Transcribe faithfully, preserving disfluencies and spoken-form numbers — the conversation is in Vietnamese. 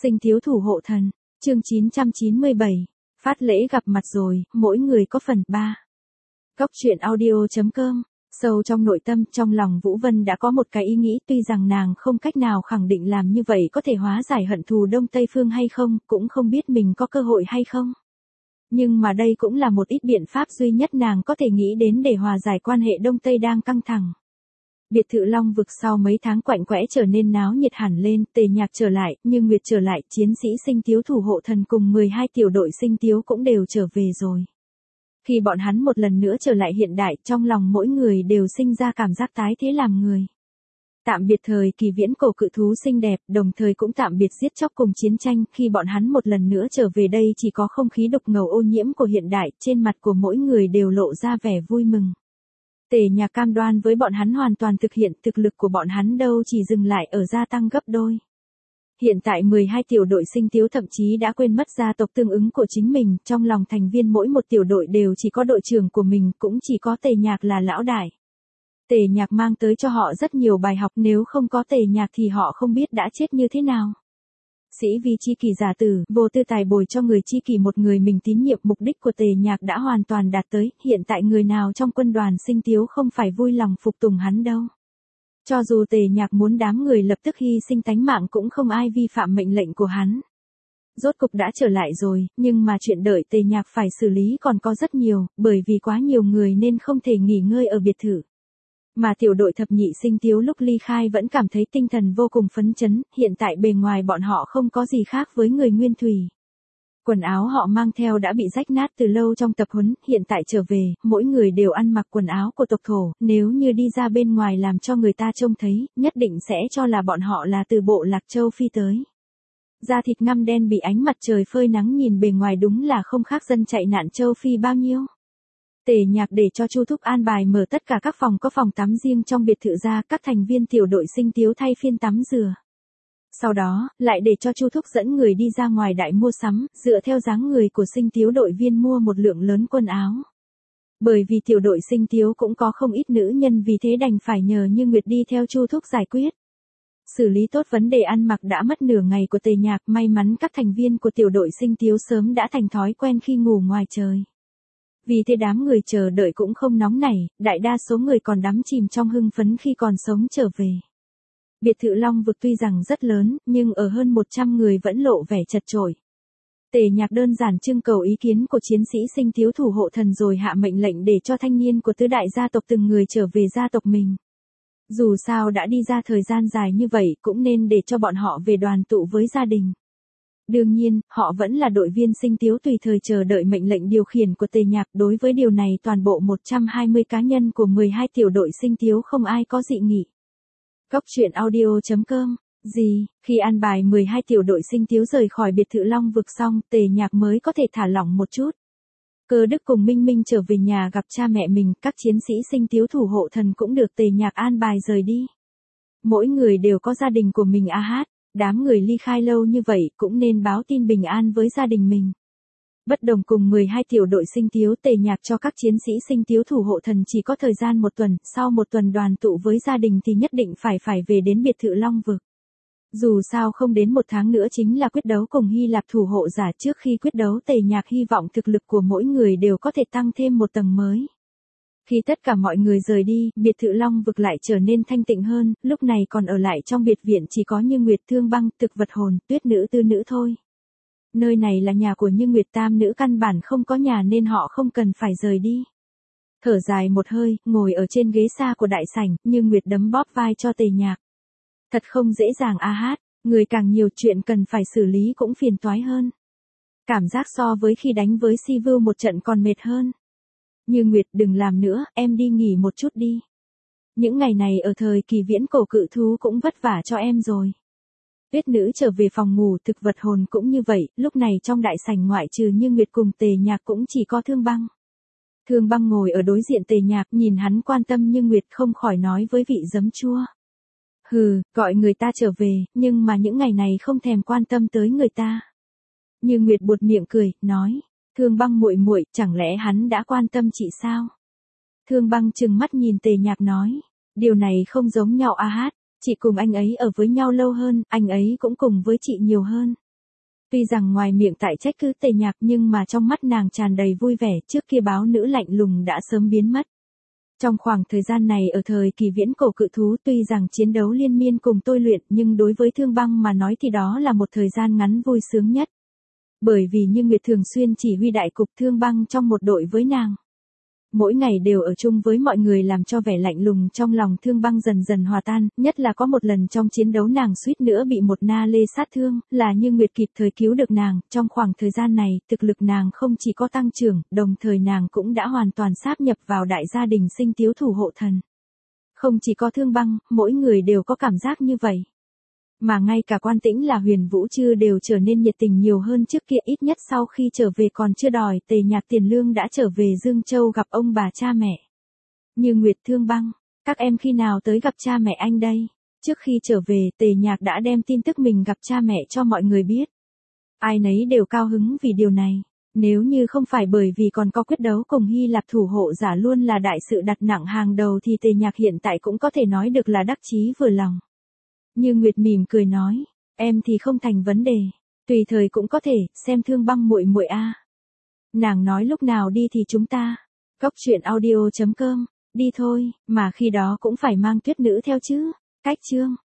Sinh thiếu thủ hộ thần, chương chín trăm chín mươi bảy, phát lễ gặp mặt rồi, mỗi người có phần ba. Góc truyện audio chấm com, sâu trong nội tâm, trong lòng Vũ Vân đã có một cái ý nghĩ, tuy rằng nàng không cách nào khẳng định làm như vậy có thể hóa giải hận thù Đông Tây Phương hay không, cũng không biết mình có cơ hội hay không. Nhưng mà đây cũng là một ít biện pháp duy nhất nàng có thể nghĩ đến để hòa giải quan hệ Đông Tây đang căng thẳng. Biệt thự Long Vực sau mấy tháng quạnh quẽ trở nên náo nhiệt hẳn lên, Tề Nhạc trở lại, Như Nguyệt trở lại, chiến sĩ Sinh Tiếu thủ hộ thần cùng mười hai tiểu đội Sinh Tiếu cũng đều trở về rồi. Khi bọn hắn một lần nữa trở lại hiện đại, trong lòng mỗi người đều sinh ra cảm giác tái thế làm người. Tạm biệt thời kỳ viễn cổ cự thú xinh đẹp, đồng thời cũng tạm biệt giết chóc cùng chiến tranh, khi bọn hắn một lần nữa trở về đây chỉ có không khí đục ngầu ô nhiễm của hiện đại, trên mặt của mỗi người đều lộ ra vẻ vui mừng. Tề Nhạc cam đoan với bọn hắn hoàn toàn thực hiện, thực lực của bọn hắn đâu chỉ dừng lại ở gia tăng gấp đôi. Hiện tại mười hai tiểu đội Sinh Tiếu thậm chí đã quên mất gia tộc tương ứng của chính mình, trong lòng thành viên mỗi một tiểu đội đều chỉ có đội trưởng của mình, cũng chỉ có Tề Nhạc là lão đại. Tề Nhạc mang tới cho họ rất nhiều bài học, nếu không có Tề Nhạc thì họ không biết đã chết như thế nào. Sĩ vì chi kỷ giả tử, vô tư tài bồi cho người chi kỷ một người mình tín nhiệm, mục đích của Tề Nhạc đã hoàn toàn đạt tới, hiện tại người nào trong quân đoàn Sinh Tiếu không phải vui lòng phục tùng hắn đâu. Cho dù Tề Nhạc muốn đám người lập tức hy sinh tánh mạng cũng không ai vi phạm mệnh lệnh của hắn. Rốt cục đã trở lại rồi, nhưng mà chuyện đợi Tề Nhạc phải xử lý còn có rất nhiều, bởi vì quá nhiều người nên không thể nghỉ ngơi ở biệt thự. Mà tiểu đội thập nhị Sinh Tiếu lúc ly khai vẫn cảm thấy tinh thần vô cùng phấn chấn, hiện tại bề ngoài bọn họ không có gì khác với người Nguyên Thủy. Quần áo họ mang theo đã bị rách nát từ lâu trong tập huấn, hiện tại trở về, mỗi người đều ăn mặc quần áo của tộc thổ, nếu như đi ra bên ngoài làm cho người ta trông thấy, nhất định sẽ cho là bọn họ là từ bộ Lạc Châu Phi tới. Da thịt ngăm đen bị ánh mặt trời phơi nắng, nhìn bề ngoài đúng là không khác dân chạy nạn Châu Phi bao nhiêu. Tề Nhạc để cho Chu Thúc an bài mở tất cả các phòng có phòng tắm riêng trong biệt thự ra, các thành viên tiểu đội Sinh Tiếu thay phiên tắm rửa. Sau đó, lại để cho Chu Thúc dẫn người đi ra ngoài đại mua sắm, dựa theo dáng người của Sinh Tiếu đội viên mua một lượng lớn quần áo. Bởi vì tiểu đội Sinh Tiếu cũng có không ít nữ nhân, vì thế đành phải nhờ Như Nguyệt đi theo Chu Thúc giải quyết. Xử lý tốt vấn đề ăn mặc đã mất nửa ngày của Tề Nhạc, may mắn các thành viên của tiểu đội Sinh Tiếu sớm đã thành thói quen khi ngủ ngoài trời. Vì thế đám người chờ đợi cũng không nóng nảy, đại đa số người còn đắm chìm trong hưng phấn khi còn sống trở về. Biệt thự Long Vực tuy rằng rất lớn, nhưng ở hơn một trăm người vẫn lộ vẻ chật chội. Tề Nhạc đơn giản trưng cầu ý kiến của chiến sĩ Sinh Tiếu thủ hộ thần rồi hạ mệnh lệnh để cho thanh niên của tứ đại gia tộc từng người trở về gia tộc mình. Dù sao đã đi ra thời gian dài như vậy cũng nên để cho bọn họ về đoàn tụ với gia đình. Đương nhiên, họ vẫn là đội viên Sinh Tiếu tùy thời chờ đợi mệnh lệnh điều khiển của Tề Nhạc, đối với điều này toàn bộ một trăm hai mươi cá nhân của mười hai tiểu đội Sinh Tiếu không ai có dị nghị. Góc truyện audio chấm com, gì, khi an bài mười hai tiểu đội Sinh Tiếu rời khỏi biệt thự Long Vực xong, Tề Nhạc mới có thể thả lỏng một chút. Cơ Đức cùng Minh Minh trở về nhà gặp cha mẹ mình, các chiến sĩ Sinh Tiếu thủ hộ thần cũng được Tề Nhạc an bài rời đi. Mỗi người đều có gia đình của mình a hát. Đám người ly khai lâu như vậy cũng nên báo tin bình an với gia đình mình. Bất đồng cùng mười hai tiểu đội Sinh Tiếu, Tề Nhạc cho các chiến sĩ Sinh Tiếu thủ hộ thần chỉ có thời gian một tuần, sau một tuần đoàn tụ với gia đình thì nhất định phải phải về đến biệt thự Long Vực. Dù sao không đến một tháng nữa chính là quyết đấu cùng Hy Lạp thủ hộ giả, trước khi quyết đấu Tề Nhạc hy vọng thực lực của mỗi người đều có thể tăng thêm một tầng mới. Khi tất cả mọi người rời đi, biệt thự Long Vực lại trở nên thanh tịnh hơn, lúc này còn ở lại trong biệt viện chỉ có Như Nguyệt, Thương Băng, Thực Vật Hồn, Tuyết Nữ, Tư Nữ thôi. Nơi này là nhà của Như Nguyệt, tam nữ căn bản không có nhà nên họ không cần phải rời đi. Thở dài một hơi, ngồi ở trên ghế xa của đại sảnh, Như Nguyệt đấm bóp vai cho Tề Nhạc. Thật không dễ dàng a hát, người càng nhiều chuyện cần phải xử lý cũng phiền toái hơn. Cảm giác so với khi đánh với Si Vưu một trận còn mệt hơn. Như Nguyệt, đừng làm nữa, em đi nghỉ một chút đi. Những ngày này ở thời kỳ viễn cổ cự thú cũng vất vả cho em rồi. Tuyết Nữ trở về phòng ngủ, Thực Vật Hồn cũng như vậy, lúc này trong đại sảnh ngoại trừ Như Nguyệt cùng Tề Nhạc cũng chỉ có Thương Băng. Thương Băng ngồi ở đối diện Tề Nhạc, nhìn hắn quan tâm Như Nguyệt không khỏi nói với vị giấm chua. Hừ, gọi người ta trở về, nhưng mà những ngày này không thèm quan tâm tới người ta. Như Nguyệt buột miệng cười, nói. Thương Băng muội muội, chẳng lẽ hắn đã quan tâm chị sao? Thương Băng trừng mắt nhìn Tề Nhạc nói, điều này không giống nhau a hát, chị cùng anh ấy ở với nhau lâu hơn, anh ấy cũng cùng với chị nhiều hơn. Tuy rằng ngoài miệng tại trách cứ Tề Nhạc nhưng mà trong mắt nàng tràn đầy vui vẻ, trước kia báo nữ lạnh lùng đã sớm biến mất. Trong khoảng thời gian này ở thời kỳ viễn cổ cự thú tuy rằng chiến đấu liên miên cùng tôi luyện nhưng đối với Thương Băng mà nói thì đó là một thời gian ngắn vui sướng nhất. Bởi vì Như Nguyệt thường xuyên chỉ huy đại cục Thương Băng trong một đội với nàng. Mỗi ngày đều ở chung với mọi người làm cho vẻ lạnh lùng trong lòng Thương Băng dần dần hòa tan, nhất là có một lần trong chiến đấu nàng suýt nữa bị một na lê sát thương, là Như Nguyệt kịp thời cứu được nàng, trong khoảng thời gian này, thực lực nàng không chỉ có tăng trưởng, đồng thời nàng cũng đã hoàn toàn sáp nhập vào đại gia đình Sinh Tiếu thủ hộ thần. Không chỉ có Thương Băng, mỗi người đều có cảm giác như vậy. Mà ngay cả Quan Tĩnh là Huyền Vũ Trư đều trở nên nhiệt tình nhiều hơn trước kia, ít nhất sau khi trở về còn chưa đòi Tề Nhạc tiền lương đã trở về Dương Châu gặp ông bà cha mẹ. Như Nguyệt, Thương Băng, các em khi nào tới gặp cha mẹ anh đây? Trước khi trở về Tề Nhạc đã đem tin tức mình gặp cha mẹ cho mọi người biết. Ai nấy đều cao hứng vì điều này. Nếu như không phải bởi vì còn có quyết đấu cùng Hy Lạp thủ hộ giả luôn là đại sự đặt nặng hàng đầu thì Tề Nhạc hiện tại cũng có thể nói được là đắc chí vừa lòng. Như Nguyệt mỉm cười nói, em thì không thành vấn đề, tùy thời cũng có thể, xem Thương Băng muội muội a. Nàng nói lúc nào đi thì chúng ta. Cốc truyện audio chấm com, đi thôi, mà khi đó cũng phải mang Tuyết Nữ theo chứ. Cách chương